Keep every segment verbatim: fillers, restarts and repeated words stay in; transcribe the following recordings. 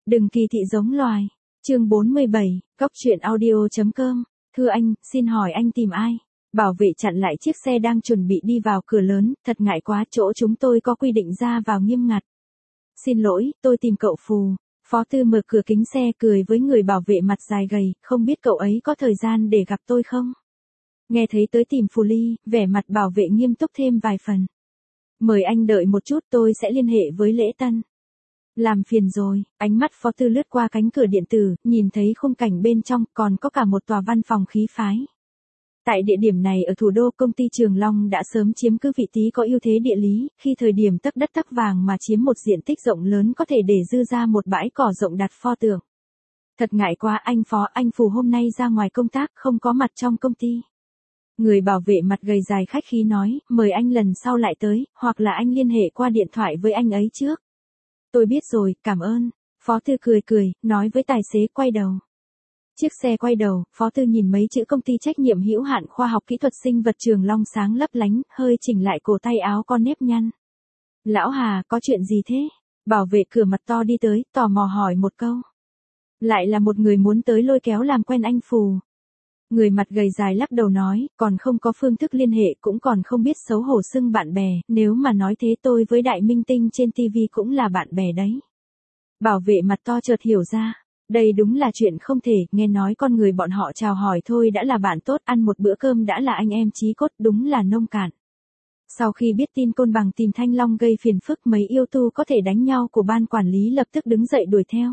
Đừng kỳ thị giống loài. Chương bốn mươi bảy, Góc truyện audio.com. Thưa anh, xin hỏi anh tìm ai? Bảo vệ chặn lại chiếc xe đang chuẩn bị đi vào cửa lớn, thật ngại quá, chỗ chúng tôi có quy định ra vào nghiêm ngặt. Xin lỗi, tôi tìm cậu Phù. Phó Tư mở cửa kính xe cười với người bảo vệ mặt dài gầy, không biết cậu ấy có thời gian để gặp tôi không? Nghe thấy tới tìm Phù Ly, vẻ mặt bảo vệ nghiêm túc thêm vài phần. Mời anh đợi một chút, tôi sẽ liên hệ với lễ tân. Làm phiền rồi, ánh mắt Phó Tư lướt qua cánh cửa điện tử, nhìn thấy khung cảnh bên trong, còn có cả một tòa văn phòng khí phái. Tại địa điểm này ở thủ đô, công ty Trường Long đã sớm chiếm cứ vị trí có ưu thế địa lý, khi thời điểm tấc đất tấc vàng mà chiếm một diện tích rộng lớn có thể để dư ra một bãi cỏ rộng đặt pho tượng. Thật ngại quá, anh Phó, anh Phù hôm nay ra ngoài công tác, không có mặt trong công ty. Người bảo vệ mặt gầy dài khách khí nói, mời anh lần sau lại tới, hoặc là anh liên hệ qua điện thoại với anh ấy trước. Tôi biết rồi, cảm ơn. Phó Tư cười cười, nói với tài xế quay đầu. Chiếc xe quay đầu, Phó Tư nhìn mấy chữ công ty trách nhiệm hữu hạn khoa học kỹ thuật sinh vật Trường Long sáng lấp lánh, hơi chỉnh lại cổ tay áo con nếp nhăn. Lão Hà, có chuyện gì thế? Bảo vệ cửa mặt to đi tới, tò mò hỏi một câu. Lại là một người muốn tới lôi kéo làm quen anh Phù. Người mặt gầy dài lắc đầu nói, còn không có phương thức liên hệ, cũng còn không biết xấu hổ xưng bạn bè, nếu mà nói thế tôi với đại minh tinh trên ti vi cũng là bạn bè đấy. Bảo vệ mặt to chợt hiểu ra, đây đúng là chuyện không thể, nghe nói con người bọn họ chào hỏi thôi đã là bạn tốt, ăn một bữa cơm đã là anh em chí cốt, đúng là nông cạn. Sau khi biết tin Côn Bằng tìm Thanh Long gây phiền phức, mấy yêu tu có thể đánh nhau của ban quản lý lập tức đứng dậy đuổi theo.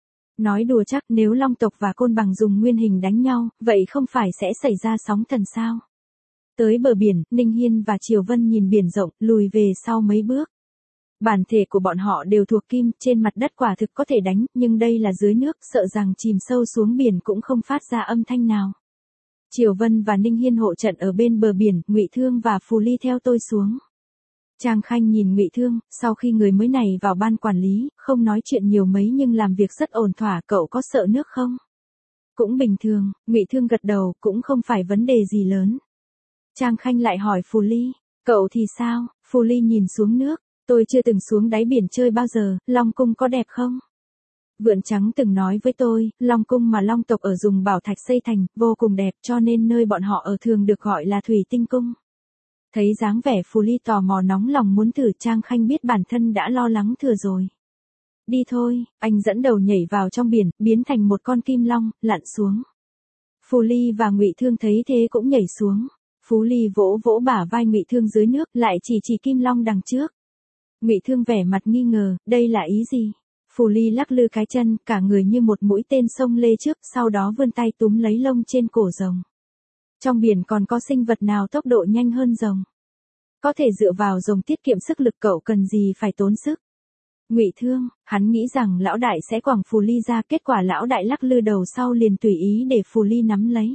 Nói đùa chắc, nếu Long tộc và Côn Bằng dùng nguyên hình đánh nhau, vậy không phải sẽ xảy ra sóng thần sao? Tới bờ biển, Ninh Hiên và Triều Vân nhìn biển rộng, lùi về sau mấy bước. Bản thể của bọn họ đều thuộc kim, trên mặt đất quả thực có thể đánh, nhưng đây là dưới nước, sợ rằng chìm sâu xuống biển cũng không phát ra âm thanh nào. Triều Vân và Ninh Hiên hộ trận ở bên bờ biển, Ngụy Thương và Phù Ly theo tôi xuống. Trang Khanh nhìn Ngụy Thương, sau khi người mới này vào ban quản lý, không nói chuyện nhiều mấy nhưng làm việc rất ổn thỏa, cậu có sợ nước không? Cũng bình thường, Ngụy Thương gật đầu, cũng không phải vấn đề gì lớn. Trang Khanh lại hỏi Phù Ly, cậu thì sao? Phù Ly nhìn xuống nước, tôi chưa từng xuống đáy biển chơi bao giờ, Long Cung có đẹp không? Vượn Trắng từng nói với tôi, Long Cung mà Long tộc ở dùng bảo thạch xây thành, vô cùng đẹp, cho nên nơi bọn họ ở thường được gọi là Thủy Tinh Cung. Thấy dáng vẻ Phù Ly tò mò nóng lòng muốn thử, Trang Khanh biết bản thân đã lo lắng thừa rồi. Đi thôi, anh dẫn đầu nhảy vào trong biển, biến thành một con kim long, lặn xuống. Phù Ly và Ngụy Thương thấy thế cũng nhảy xuống. Phù Ly vỗ vỗ bả vai Ngụy Thương dưới nước, lại chỉ chỉ kim long đằng trước. Ngụy Thương vẻ mặt nghi ngờ, đây là ý gì? Phù Ly lắc lư cái chân, cả người như một mũi tên xông lê trước, sau đó vươn tay túm lấy lông trên cổ rồng. Trong biển còn có sinh vật nào tốc độ nhanh hơn rồng? Có thể dựa vào rồng tiết kiệm sức lực, cậu cần gì phải tốn sức? Ngụy Thương, hắn nghĩ rằng lão đại sẽ quẳng Phù Ly ra, kết quả lão đại lắc lư đầu sau liền tùy ý để Phù Ly nắm lấy.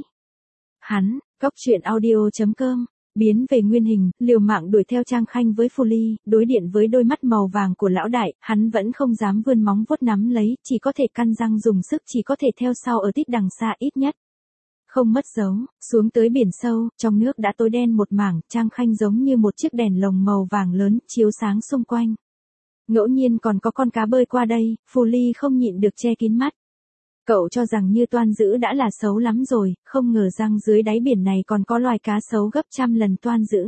Hắn, Góc truyện audio.com, biến về nguyên hình, liều mạng đuổi theo Trang Khanh với Phù Ly, đối điện với đôi mắt màu vàng của lão đại, hắn vẫn không dám vươn móng vuốt nắm lấy, chỉ có thể căn răng dùng sức, chỉ có thể theo sau ở tít đằng xa ít nhất. Không mất dấu, xuống tới biển sâu, trong nước đã tối đen một mảng, Trang Khanh giống như một chiếc đèn lồng màu vàng lớn, chiếu sáng xung quanh. Ngẫu nhiên còn có con cá bơi qua đây, Phù Ly không nhịn được che kín mắt. Cậu cho rằng như toan dữ đã là xấu lắm rồi, không ngờ rằng dưới đáy biển này còn có loài cá xấu gấp trăm lần toan dữ.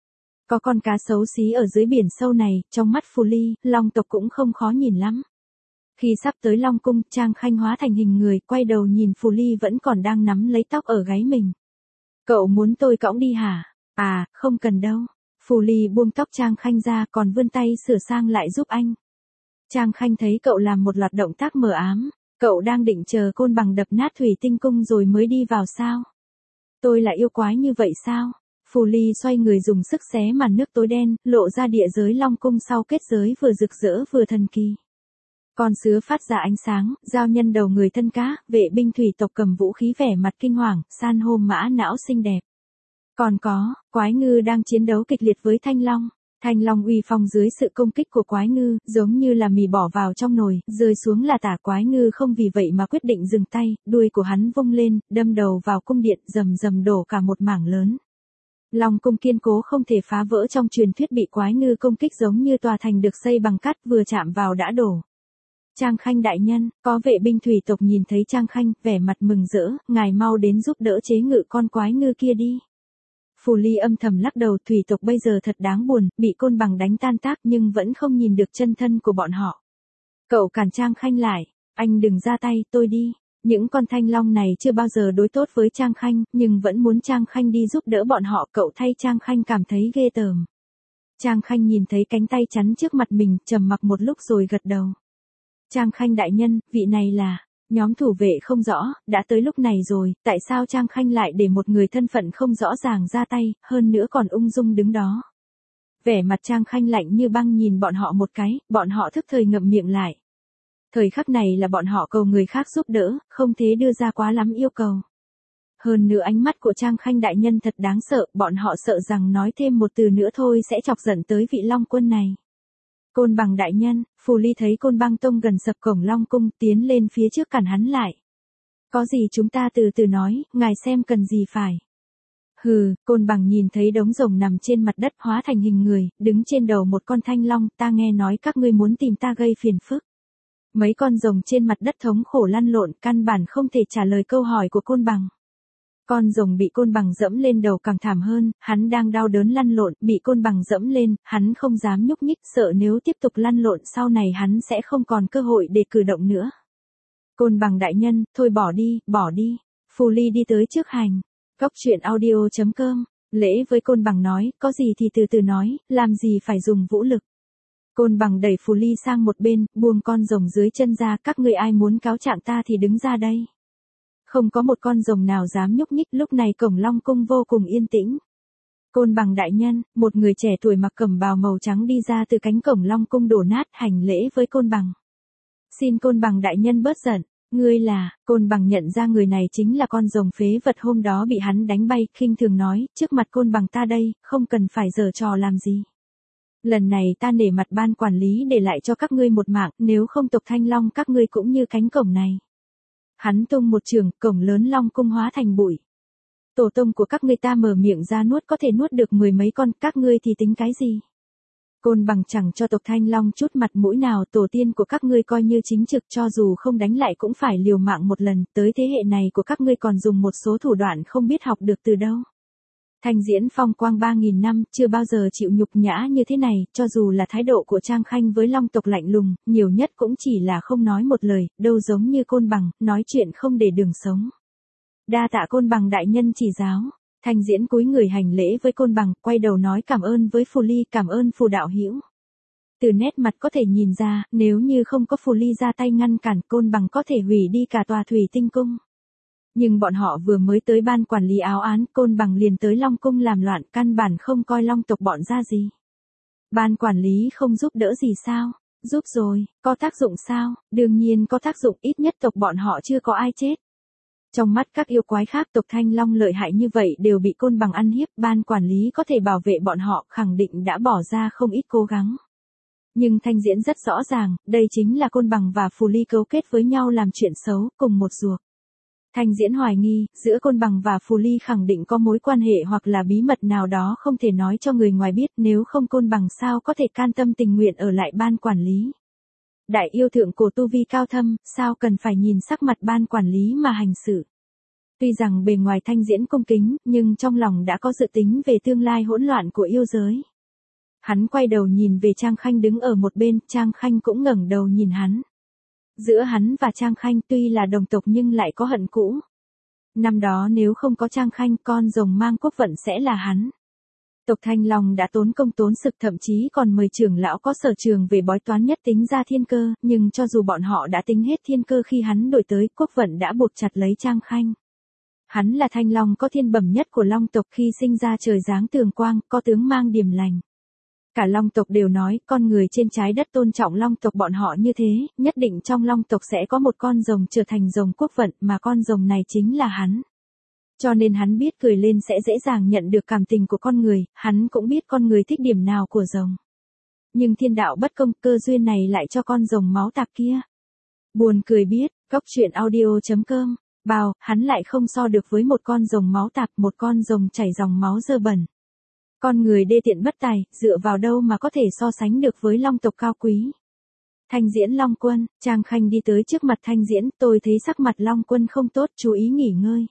Có con cá xấu xí ở dưới biển sâu này, trong mắt Phù Ly, Long tộc cũng không khó nhìn lắm. Khi sắp tới Long Cung, Trang Khanh hóa thành hình người, quay đầu nhìn Phù Ly vẫn còn đang nắm lấy tóc ở gáy mình. Cậu muốn tôi cõng đi hả? À, không cần đâu. Phù Ly buông tóc Trang Khanh ra, còn vươn tay sửa sang lại giúp anh. Trang Khanh thấy cậu làm một loạt động tác mờ ám. Cậu đang định chờ Côn Bằng đập nát Thủy Tinh Cung rồi mới đi vào sao? Tôi là yêu quái như vậy sao? Phù Ly xoay người dùng sức xé màn nước tối đen, lộ ra địa giới Long Cung sau kết giới vừa rực rỡ vừa thần kỳ. Con sứa phát ra ánh sáng, giao nhân đầu người thân cá, vệ binh thủy tộc cầm vũ khí vẻ mặt kinh hoàng, san hô mã não xinh đẹp. Còn có, quái ngư đang chiến đấu kịch liệt với Thanh Long. Thanh Long uy phong dưới sự công kích của quái ngư, giống như là mì bỏ vào trong nồi, rơi xuống là tả. Quái ngư không vì vậy mà quyết định dừng tay, đuôi của hắn vung lên, đâm đầu vào cung điện, rầm rầm đổ cả một mảng lớn. Long cung kiên cố không thể phá vỡ, trong truyền thuyết bị quái ngư công kích giống như tòa thành được xây bằng cát, vừa chạm vào đã đổ. Trang Khanh đại nhân, có vệ binh thủy tộc nhìn thấy Trang Khanh, vẻ mặt mừng rỡ, ngài mau đến giúp đỡ chế ngự con quái ngư kia đi. Phù Ly âm thầm lắc đầu, thủy tộc bây giờ thật đáng buồn, bị côn bằng đánh tan tác nhưng vẫn không nhìn được chân thân của bọn họ. Cậu cản Trang Khanh lại, anh đừng ra tay, tôi đi. Những con thanh long này chưa bao giờ đối tốt với Trang Khanh, nhưng vẫn muốn Trang Khanh đi giúp đỡ bọn họ, cậu thay Trang Khanh cảm thấy ghê tởm. Trang Khanh nhìn thấy cánh tay chắn trước mặt mình, trầm mặc một lúc rồi gật đầu. Trang Khanh đại nhân, vị này là, nhóm thủ vệ không rõ, đã tới lúc này rồi, tại sao Trang Khanh lại để một người thân phận không rõ ràng ra tay, hơn nữa còn ung dung đứng đó. Vẻ mặt Trang Khanh lạnh như băng nhìn bọn họ một cái, bọn họ thức thời ngậm miệng lại. Thời khắc này là bọn họ cầu người khác giúp đỡ, không thế đưa ra quá lắm yêu cầu. Hơn nữa ánh mắt của Trang Khanh đại nhân thật đáng sợ, bọn họ sợ rằng nói thêm một từ nữa thôi sẽ chọc giận tới vị Long Quân này. Côn bằng đại nhân, Phù Ly thấy Côn Băng Tông gần sập cổng Long Cung, tiến lên phía trước cản hắn lại. Có gì chúng ta từ từ nói, ngài xem cần gì phải. Hừ, Côn Bằng nhìn thấy đống rồng nằm trên mặt đất hóa thành hình người, đứng trên đầu một con thanh long, ta nghe nói các ngươi muốn tìm ta gây phiền phức. Mấy con rồng trên mặt đất thống khổ lăn lộn, căn bản không thể trả lời câu hỏi của Côn Bằng. Con rồng bị Côn Bằng dẫm lên đầu càng thảm hơn, hắn đang đau đớn lăn lộn, bị Côn Bằng dẫm lên, hắn không dám nhúc nhích, sợ nếu tiếp tục lăn lộn sau này hắn sẽ không còn cơ hội để cử động nữa. Côn Bằng đại nhân, thôi bỏ đi, bỏ đi. Phù Ly đi tới trước hành. Góc truyện audio chấm com, lễ với Côn Bằng nói, có gì thì từ từ nói, làm gì phải dùng vũ lực. Côn Bằng đẩy Phù Ly sang một bên, buông con rồng dưới chân ra, các ngươi ai muốn cáo trạng ta thì đứng ra đây. Không có một con rồng nào dám nhúc nhích, lúc này cổng Long Cung vô cùng yên tĩnh. Côn Bằng đại nhân, một người trẻ tuổi mặc cẩm bào màu trắng đi ra từ cánh cổng Long Cung đổ nát, hành lễ với Côn Bằng. Xin Côn Bằng đại nhân bớt giận, ngươi là, Côn Bằng nhận ra người này chính là con rồng phế vật hôm đó bị hắn đánh bay, khinh thường nói, trước mặt Côn Bằng ta đây, không cần phải giở trò làm gì. Lần này ta nể mặt ban quản lý để lại cho các ngươi một mạng, nếu không tộc Thanh Long các ngươi cũng như cánh cổng này. Hắn tung một trường, cổng lớn Long Cung hóa thành bụi. Tổ tông của các ngươi ta mở miệng ra nuốt có thể nuốt được mười mấy con, các ngươi thì tính cái gì? Côn Bằng chẳng cho tộc Thanh Long chút mặt mũi nào, tổ tiên của các ngươi coi như chính trực, cho dù không đánh lại cũng phải liều mạng một lần, tới thế hệ này của các ngươi còn dùng một số thủ đoạn không biết học được từ đâu. Thanh Diễn phong quang ba nghìn năm, chưa bao giờ chịu nhục nhã như thế này, cho dù là thái độ của Trang Khanh với Long tộc lạnh lùng, nhiều nhất cũng chỉ là không nói một lời, đâu giống như Côn Bằng, nói chuyện không để đường sống. Đa tạ Côn Bằng đại nhân chỉ giáo. Thanh Diễn cúi người hành lễ với Côn Bằng, quay đầu nói cảm ơn với Phù Ly, cảm ơn Phù đạo hữu. Từ nét mặt có thể nhìn ra, nếu như không có Phù Ly ra tay ngăn cản, Côn Bằng có thể hủy đi cả tòa Thủy Tinh Cung. Nhưng bọn họ vừa mới tới ban quản lý áo án, Côn Bằng liền tới Long Cung làm loạn, căn bản không coi Long tộc bọn ra gì. Ban quản lý không giúp đỡ gì sao? Giúp rồi, có tác dụng sao? Đương nhiên có tác dụng, ít nhất tộc bọn họ chưa có ai chết. Trong mắt các yêu quái khác, tộc Thanh Long lợi hại như vậy đều bị Côn Bằng ăn hiếp, ban quản lý có thể bảo vệ bọn họ, khẳng định đã bỏ ra không ít cố gắng. Nhưng Thanh Diễn rất rõ ràng, đây chính là Côn Bằng và Phù Ly cấu kết với nhau làm chuyện xấu, cùng một ruột. Thanh Diễn hoài nghi, giữa Côn Bằng và Phù Ly khẳng định có mối quan hệ hoặc là bí mật nào đó không thể nói cho người ngoài biết, nếu không Côn Bằng sao có thể can tâm tình nguyện ở lại ban quản lý. Đại yêu thượng cổ tu vi cao thâm, sao cần phải nhìn sắc mặt ban quản lý mà hành xử. Tuy rằng bề ngoài Thanh Diễn cung kính, nhưng trong lòng đã có dự tính về tương lai hỗn loạn của yêu giới. Hắn quay đầu nhìn về Trang Khanh đứng ở một bên, Trang Khanh cũng ngẩng đầu nhìn hắn. Giữa hắn và Trang Khanh tuy là đồng tộc nhưng lại có hận cũ. Năm đó nếu không có Trang Khanh, con rồng mang quốc vận sẽ là hắn. Tộc Thanh Long đã tốn công tốn sức, thậm chí còn mời trưởng lão có sở trường về bói toán nhất tính ra thiên cơ, nhưng cho dù bọn họ đã tính hết thiên cơ khi hắn đổi tới, quốc vận đã buộc chặt lấy Trang Khanh. Hắn là Thanh Long có thiên bẩm nhất của Long tộc, khi sinh ra trời giáng tường quang, có tướng mang điềm lành. Cả Long tộc đều nói, con người trên trái đất tôn trọng Long tộc bọn họ như thế, nhất định trong Long tộc sẽ có một con rồng trở thành rồng quốc vận, mà con rồng này chính là hắn. Cho nên hắn biết cười lên sẽ dễ dàng nhận được cảm tình của con người, hắn cũng biết con người thích điểm nào của rồng. Nhưng thiên đạo bất công, cơ duyên này lại cho con rồng máu tạp kia. Buồn cười biết, góc truyện audio chấm com, bao, hắn lại không so được với một con rồng máu tạp, một con rồng chảy dòng máu dơ bẩn. Con người đê tiện bất tài, dựa vào đâu mà có thể so sánh được với Long tộc cao quý. Thanh Diễn Long Quân, Trang Khanh đi tới trước mặt Thanh Diễn, tôi thấy sắc mặt Long Quân không tốt, chú ý nghỉ ngơi.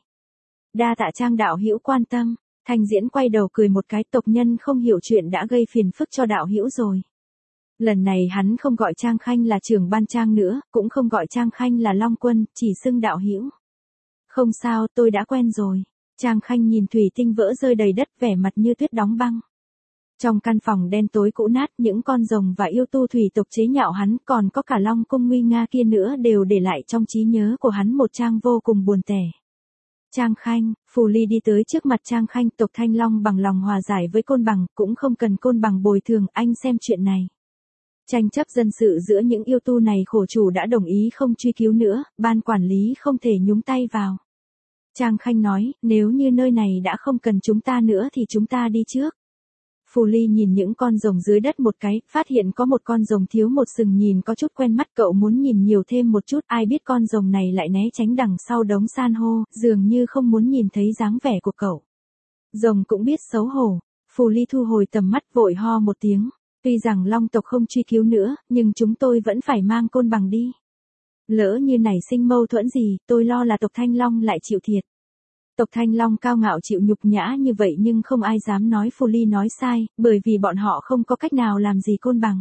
Đa tạ Trang đạo hữu quan tâm. Thanh Diễn quay đầu cười một cái, tộc nhân không hiểu chuyện đã gây phiền phức cho đạo hữu rồi. Lần này hắn không gọi Trang Khanh là trưởng ban Trang nữa, cũng không gọi Trang Khanh là Long Quân, chỉ xưng đạo hữu. Không sao, tôi đã quen rồi. Trang Khanh nhìn thủy tinh vỡ rơi đầy đất, vẻ mặt như tuyết đóng băng. Trong căn phòng đen tối cũ nát, những con rồng và yêu tu thủy tộc chế nhạo hắn, còn có cả Long Cung nguy nga kia nữa đều để lại trong trí nhớ của hắn một trang vô cùng buồn tẻ. Trang Khanh, Phù Ly đi tới trước mặt Trang Khanh, tộc Thanh Long bằng lòng hòa giải với Côn Bằng, cũng không cần Côn Bằng bồi thường, anh xem chuyện này. Tranh chấp dân sự giữa những yêu tu này khổ chủ đã đồng ý không truy cứu nữa, ban quản lý không thể nhúng tay vào. Trang Khanh nói, nếu như nơi này đã không cần chúng ta nữa thì chúng ta đi trước. Phù Ly nhìn những con rồng dưới đất một cái, phát hiện có một con rồng thiếu một sừng nhìn có chút quen mắt, cậu muốn nhìn nhiều thêm một chút, ai biết con rồng này lại né tránh đằng sau đống san hô, dường như không muốn nhìn thấy dáng vẻ của cậu. Rồng cũng biết xấu hổ, Phù Ly thu hồi tầm mắt vội ho một tiếng, tuy rằng Long tộc không truy cứu nữa, nhưng chúng tôi vẫn phải mang Côn Bằng đi. Lỡ như nảy sinh mâu thuẫn gì, tôi lo là tộc Thanh Long lại chịu thiệt. Tộc Thanh Long cao ngạo chịu nhục nhã như vậy nhưng không ai dám nói Phù Ly nói sai, bởi vì bọn họ không có cách nào làm gì Côn Bằng.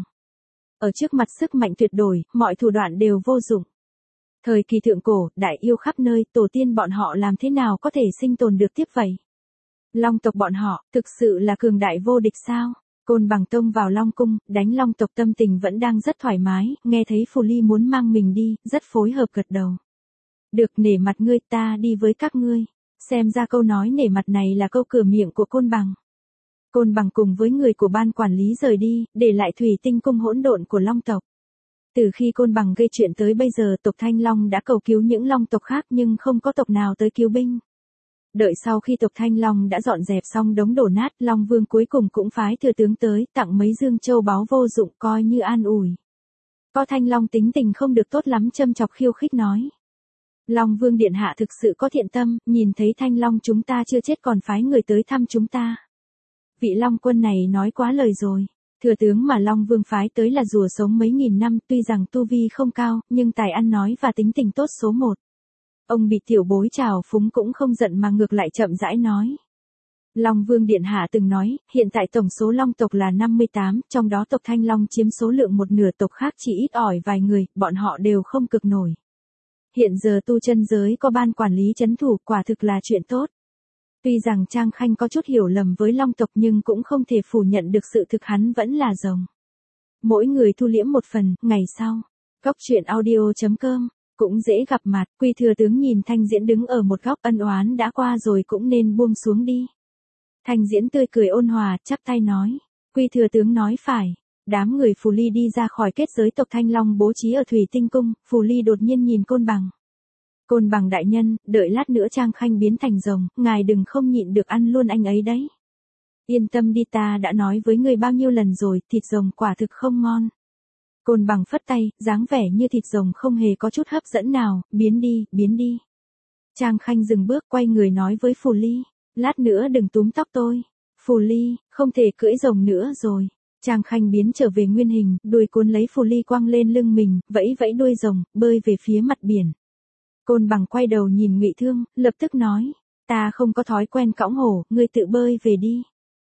Ở trước mặt sức mạnh tuyệt đối, mọi thủ đoạn đều vô dụng. Thời kỳ thượng cổ, đại yêu khắp nơi, tổ tiên bọn họ làm thế nào có thể sinh tồn được tiếp vậy? Long tộc bọn họ, thực sự là cường đại vô địch sao? Côn Bằng tông vào Long Cung, đánh Long tộc tâm tình vẫn đang rất thoải mái, nghe thấy Phù Ly muốn mang mình đi, rất phối hợp gật đầu. Được, nể mặt ngươi, ta đi với các ngươi. Xem ra câu nói nể mặt này là câu cửa miệng của Côn Bằng. Côn Bằng cùng với người của ban quản lý rời đi, để lại thủy tinh cung hỗn độn của Long tộc. Từ khi Côn Bằng gây chuyện tới bây giờ, tộc Thanh Long đã cầu cứu những Long tộc khác nhưng không có tộc nào tới cứu binh. Đợi sau khi tộc Thanh Long đã dọn dẹp xong đống đổ nát, Long Vương cuối cùng cũng phái thừa tướng tới, tặng mấy dương châu báu vô dụng coi như an ủi. Có Thanh Long tính tình không được tốt lắm châm chọc khiêu khích nói. Long Vương điện hạ thực sự có thiện tâm, nhìn thấy Thanh Long chúng ta chưa chết còn phái người tới thăm chúng ta. Vị Long Quân này nói quá lời rồi. Thừa tướng mà Long Vương phái tới là rùa sống mấy nghìn năm, tuy rằng tu vi không cao, nhưng tài ăn nói và tính tình tốt số một. Ông bị tiểu bối trào phúng cũng không giận mà ngược lại chậm rãi nói. Long Vương điện hạ từng nói, hiện tại tổng số Long tộc là năm mươi tám, trong đó tộc Thanh Long chiếm số lượng một nửa, tộc khác chỉ ít ỏi vài người, bọn họ đều không cực nổi. Hiện giờ tu chân giới có ban quản lý trấn thủ, quả thực là chuyện tốt. Tuy rằng Trang Khanh có chút hiểu lầm với Long tộc nhưng cũng không thể phủ nhận được sự thực hắn vẫn là rồng. Mỗi người thu liễm một phần, ngày sau. Góc truyện audio chấm com, cũng dễ gặp mặt, Quy thừa tướng nhìn Thanh Diễn đứng ở một góc, ân oán đã qua rồi cũng nên buông xuống đi. Thanh Diễn tươi cười ôn hòa, chắp tay nói. Quy thừa tướng nói phải. Đám người Phù Ly đi ra khỏi kết giới tộc Thanh Long bố trí ở Thủy Tinh Cung, Phù Ly đột nhiên nhìn Côn Bằng. Côn Bằng đại nhân, đợi lát nữa Trang Khanh biến thành rồng, ngài đừng không nhịn được ăn luôn anh ấy đấy. Yên tâm đi, ta đã nói với người bao nhiêu lần rồi, thịt rồng quả thực không ngon. Côn Bằng phất tay, dáng vẻ như thịt rồng không hề có chút hấp dẫn nào, biến đi, biến đi. Trang Khanh dừng bước quay người nói với Phù Ly, lát nữa đừng túm tóc tôi. Phù Ly, không thể cưỡi rồng nữa rồi. Trang Khanh biến trở về nguyên hình, đuôi cuốn lấy Phù Ly quăng lên lưng mình, vẫy vẫy đuôi rồng, bơi về phía mặt biển. Côn Bằng quay đầu nhìn Ngụy Thương, lập tức nói, ta không có thói quen cõng hổ, ngươi tự bơi về đi.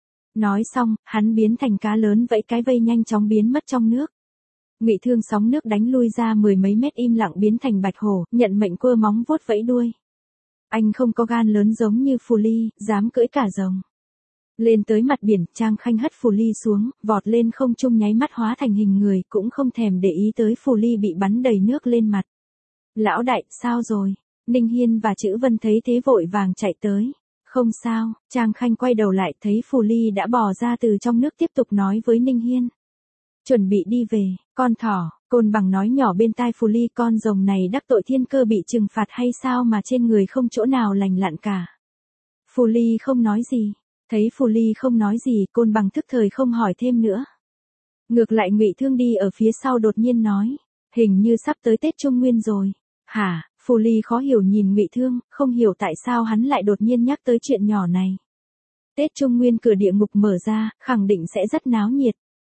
Nói xong, hắn biến thành cá lớn vẫy cái vây nhanh chóng biến mất trong nước. Ngụy Thương sóng nước đánh lui ra mười mấy mét im lặng biến thành bạch hổ, nhận mệnh quơ móng vuốt vẫy đuôi. Anh không có gan lớn giống như Phù Ly, dám cưỡi cả rồng. Lên tới mặt biển, Trang Khanh hất Phù Ly xuống, vọt lên không trung nháy mắt hóa thành hình người, cũng không thèm để ý tới Phù Ly bị bắn đầy nước lên mặt. Lão đại, sao rồi? Ninh Hiên và Chữ Vân thấy thế vội vàng chạy tới. Không sao, Trang Khanh quay đầu lại thấy Phù Ly đã bò ra từ trong nước tiếp tục nói với Ninh Hiên. Chuẩn bị đi về, con thỏ, Côn Bằng nói nhỏ bên tai Phù Ly, con rồng này đắc tội thiên cơ bị trừng phạt hay sao mà trên người không chỗ nào lành lặn cả. Phù Ly không nói gì, thấy Phù Ly không nói gì, Côn Bằng thức thời không hỏi thêm nữa. Ngược lại Ngụy Thương đi ở phía sau đột nhiên nói, hình như sắp tới Tết Trung Nguyên rồi. Hả? Phù Ly khó hiểu nhìn Ngụy Thương, không hiểu tại sao hắn lại đột nhiên nhắc tới chuyện nhỏ này. Tết Trung Nguyên cửa địa ngục mở ra, khẳng định sẽ rất náo nhiệt.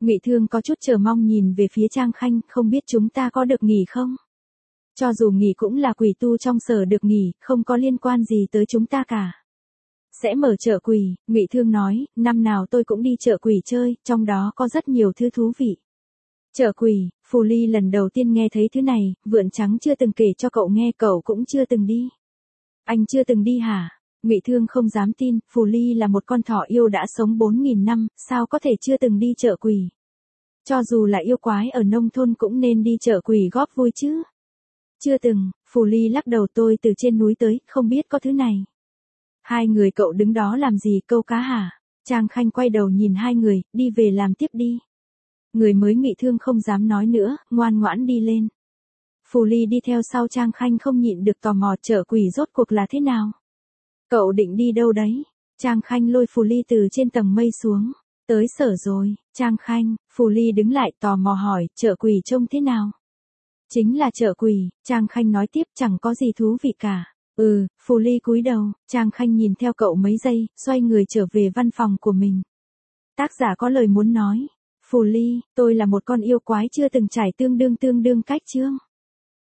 Ngụy Thương có chút chờ mong nhìn về phía Trang Khanh, không biết chúng ta có được nghỉ không? Cho dù nghỉ cũng là quỷ tu trong sở được nghỉ, không có liên quan gì tới chúng ta cả. Sẽ mở chợ quỷ, Ngụy Thương nói, năm nào tôi cũng đi chợ quỷ chơi, trong đó có rất nhiều thứ thú vị. Chợ quỷ, Phù Ly lần đầu tiên nghe thấy thứ này, Vượn Trắng chưa từng kể cho cậu nghe, cậu cũng chưa từng đi. Anh chưa từng đi hả? Ngụy Thương không dám tin, Phù Ly là một con thỏ yêu đã sống bốn nghìn năm, sao có thể chưa từng đi chợ quỷ? Cho dù là yêu quái ở nông thôn cũng nên đi chợ quỷ góp vui chứ. Chưa từng, Phù Ly lắc đầu, tôi từ trên núi tới, không biết có thứ này. Hai người cậu đứng đó làm gì, câu cá hả? Trang Khanh quay đầu nhìn hai người, đi về làm tiếp đi. Người mới Ngụy Thương không dám nói nữa, ngoan ngoãn đi lên. Phù Ly đi theo sau Trang Khanh không nhịn được tò mò, chợ quỷ rốt cuộc là thế nào? Cậu định đi đâu đấy? Trang Khanh lôi Phù Ly từ trên tầng mây xuống. Tới sở rồi, Trang Khanh, Phù Ly đứng lại tò mò hỏi, chợ quỷ trông thế nào? Chính là chợ quỷ, Trang Khanh nói tiếp, chẳng có gì thú vị cả. Ừ, Phù Ly cúi đầu, Trang Khanh nhìn theo cậu mấy giây, xoay người trở về văn phòng của mình. Tác giả có lời muốn nói. Phù Ly, tôi là một con yêu quái chưa từng trải tương đương tương đương cách chương.